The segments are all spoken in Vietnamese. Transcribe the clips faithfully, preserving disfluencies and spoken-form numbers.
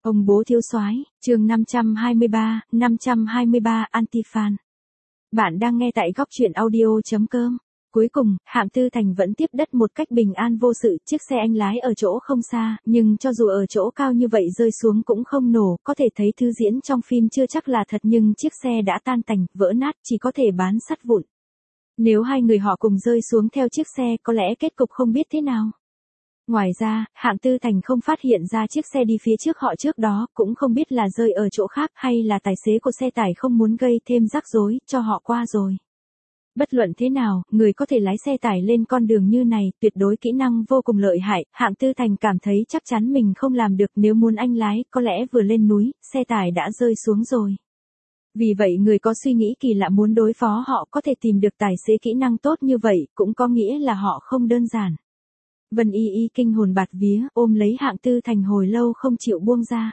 Ông bố thiếu soái, chương năm trăm hai mươi ba, năm trăm hai mươi ba Anti-fan. Bạn đang nghe tại góc truyện audio chấm com. Cuối cùng, Hạng Tư Thành vẫn tiếp đất một cách bình an vô sự, chiếc xe anh lái ở chỗ không xa, nhưng cho dù ở chỗ cao như vậy rơi xuống cũng không nổ, có thể thấy thứ diễn trong phim chưa chắc là thật nhưng chiếc xe đã tan tành, vỡ nát, chỉ có thể bán sắt vụn. Nếu hai người họ cùng rơi xuống theo chiếc xe, có lẽ kết cục không biết thế nào. Ngoài ra, Hạng Tư Thành không phát hiện ra chiếc xe đi phía trước họ trước đó, cũng không biết là rơi ở chỗ khác hay là tài xế của xe tải không muốn gây thêm rắc rối cho họ qua rồi. Bất luận thế nào, người có thể lái xe tải lên con đường như này, tuyệt đối kỹ năng vô cùng lợi hại, Hạng Tư Thành cảm thấy chắc chắn mình không làm được, nếu muốn anh lái, có lẽ vừa lên núi, xe tải đã rơi xuống rồi. Vì vậy người có suy nghĩ kỳ lạ muốn đối phó họ có thể tìm được tài xế kỹ năng tốt như vậy, cũng có nghĩa là họ không đơn giản. Vân Y Y kinh hồn bạt vía, ôm lấy Hạng Tư Thành hồi lâu không chịu buông ra.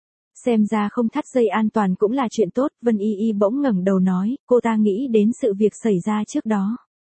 Xem ra không thắt dây an toàn cũng là chuyện tốt, Vân Y Y bỗng ngẩng đầu nói, cô ta nghĩ đến sự việc xảy ra trước đó.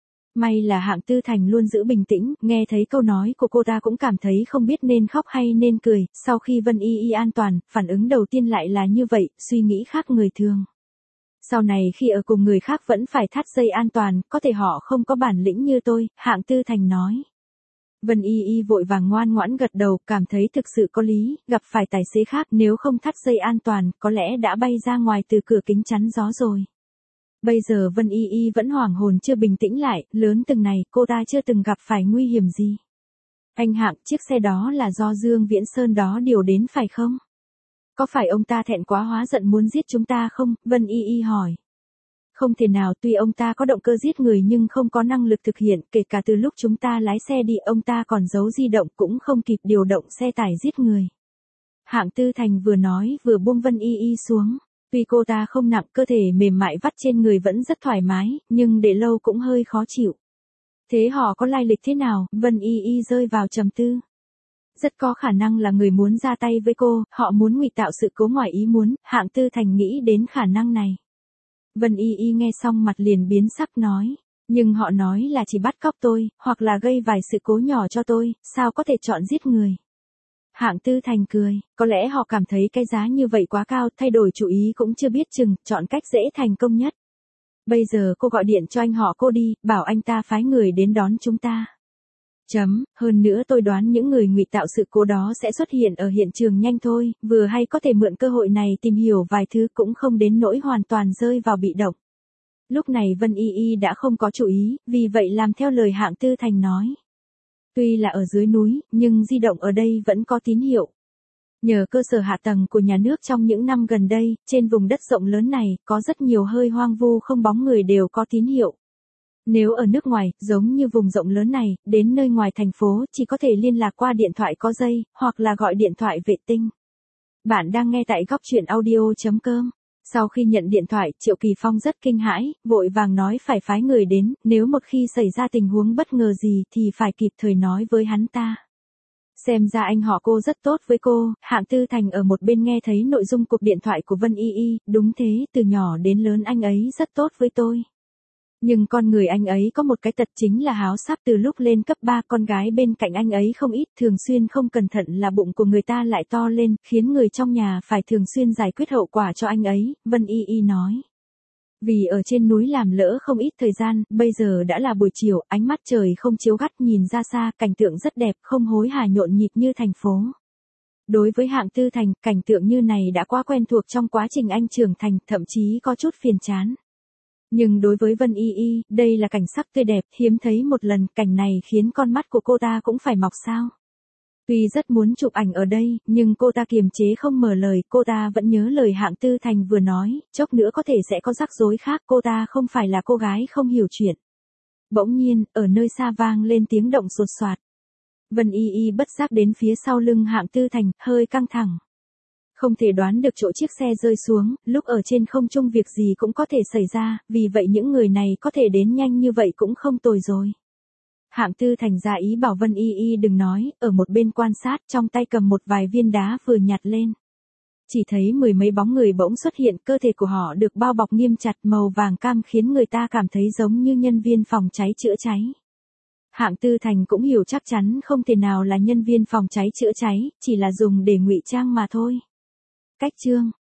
May là Hạng Tư Thành luôn giữ bình tĩnh, nghe thấy câu nói của cô ta cũng cảm thấy không biết nên khóc hay nên cười, sau khi Vân Y Y an toàn, phản ứng đầu tiên lại là như vậy, suy nghĩ khác người thường. Sau này khi ở cùng người khác vẫn phải thắt dây an toàn, có thể họ không có bản lĩnh như tôi, Hạng Tư Thành nói. Vân Y Y vội vàng ngoan ngoãn gật đầu, cảm thấy thực sự có lý, gặp phải tài xế khác nếu không thắt dây an toàn, có lẽ đã bay ra ngoài từ cửa kính chắn gió rồi. Bây giờ Vân Y Y vẫn hoảng hồn chưa bình tĩnh lại, lớn từng này, cô ta chưa từng gặp phải nguy hiểm gì. Anh Hạng, chiếc xe đó là do Dương Viễn Sơn đó điều đến phải không? Có phải ông ta thẹn quá hóa giận muốn giết chúng ta không? Vân Y Y hỏi. Không thể nào, tuy ông ta có động cơ giết người nhưng không có năng lực thực hiện, kể cả từ lúc chúng ta lái xe đi ông ta còn giấu di động cũng không kịp điều động xe tải giết người. Hạng Tư Thành vừa nói vừa buông Vân Y Y xuống, tuy cô ta không nặng, cơ thể mềm mại vắt trên người vẫn rất thoải mái, nhưng để lâu cũng hơi khó chịu. Thế họ có lai lịch thế nào? Vân Y Y rơi vào trầm tư. Rất có khả năng là người muốn ra tay với cô, họ muốn ngụy tạo sự cố ngoài ý muốn, Hạng Tư Thành nghĩ đến khả năng này. Vân Y Y nghe xong mặt liền biến sắc nói, nhưng họ nói là chỉ bắt cóc tôi, hoặc là gây vài sự cố nhỏ cho tôi, sao có thể chọn giết người. Hạng Tư Thành cười, có lẽ họ cảm thấy cái giá như vậy quá cao, thay đổi chủ ý cũng chưa biết chừng, chọn cách dễ thành công nhất. Bây giờ cô gọi điện cho anh họ cô đi, bảo anh ta phái người đến đón chúng ta. Chấm, hơn nữa tôi đoán những người ngụy tạo sự cố đó sẽ xuất hiện ở hiện trường nhanh thôi, vừa hay có thể mượn cơ hội này tìm hiểu vài thứ cũng không đến nỗi hoàn toàn rơi vào bị động. Lúc này Vân Y Y đã không có chủ ý, vì vậy làm theo lời Hạng Tư Thành nói. Tuy là ở dưới núi, nhưng di động ở đây vẫn có tín hiệu. Nhờ cơ sở hạ tầng của nhà nước trong những năm gần đây, trên vùng đất rộng lớn này, có rất nhiều hơi hoang vu không bóng người đều có tín hiệu. Nếu ở nước ngoài, giống như vùng rộng lớn này, đến nơi ngoài thành phố, chỉ có thể liên lạc qua điện thoại có dây, hoặc là gọi điện thoại vệ tinh. Bạn đang nghe tại góc truyện audio chấm com. Sau khi nhận điện thoại, Triệu Kỳ Phong rất kinh hãi, vội vàng nói phải phái người đến, nếu một khi xảy ra tình huống bất ngờ gì thì phải kịp thời nói với hắn ta. Xem ra anh họ cô rất tốt với cô, Hạng Tư Thành ở một bên nghe thấy nội dung cuộc điện thoại của Vân Y Y, đúng thế, từ nhỏ đến lớn anh ấy rất tốt với tôi. Nhưng con người anh ấy có một cái tật chính là háo sắc, từ lúc lên cấp ba con gái bên cạnh anh ấy không ít, thường xuyên không cẩn thận là bụng của người ta lại to lên, khiến người trong nhà phải thường xuyên giải quyết hậu quả cho anh ấy, Vân Y Y nói. Vì ở trên núi làm lỡ không ít thời gian, bây giờ đã là buổi chiều, ánh mắt trời không chiếu gắt, nhìn ra xa, cảnh tượng rất đẹp, không hối hả nhộn nhịp như thành phố. Đối với Hạng Tư Thành, cảnh tượng như này đã quá quen thuộc trong quá trình anh trưởng thành, thậm chí có chút phiền chán. Nhưng đối với Vân Y Y, đây là cảnh sắc tươi đẹp, hiếm thấy một lần, cảnh này khiến con mắt của cô ta cũng phải mọc sao. Tuy rất muốn chụp ảnh ở đây, nhưng cô ta kiềm chế không mở lời, cô ta vẫn nhớ lời Hạng Tư Thành vừa nói, chốc nữa có thể sẽ có rắc rối khác, cô ta không phải là cô gái không hiểu chuyện. Bỗng nhiên, ở nơi xa vang lên tiếng động sột soạt. Vân Y Y bất giác đến phía sau lưng Hạng Tư Thành, hơi căng thẳng. Không thể đoán được chỗ chiếc xe rơi xuống, lúc ở trên không trung việc gì cũng có thể xảy ra, vì vậy những người này có thể đến nhanh như vậy cũng không tồi rồi. Hạng Tư Thành ra ý bảo Vân Y Y đừng nói, ở một bên quan sát, trong tay cầm một vài viên đá vừa nhặt lên. Chỉ thấy mười mấy bóng người bỗng xuất hiện, cơ thể của họ được bao bọc nghiêm chặt, màu vàng cam khiến người ta cảm thấy giống như nhân viên phòng cháy chữa cháy. Hạng Tư Thành cũng hiểu chắc chắn không thể nào là nhân viên phòng cháy chữa cháy, chỉ là dùng để ngụy trang mà thôi. Cách chương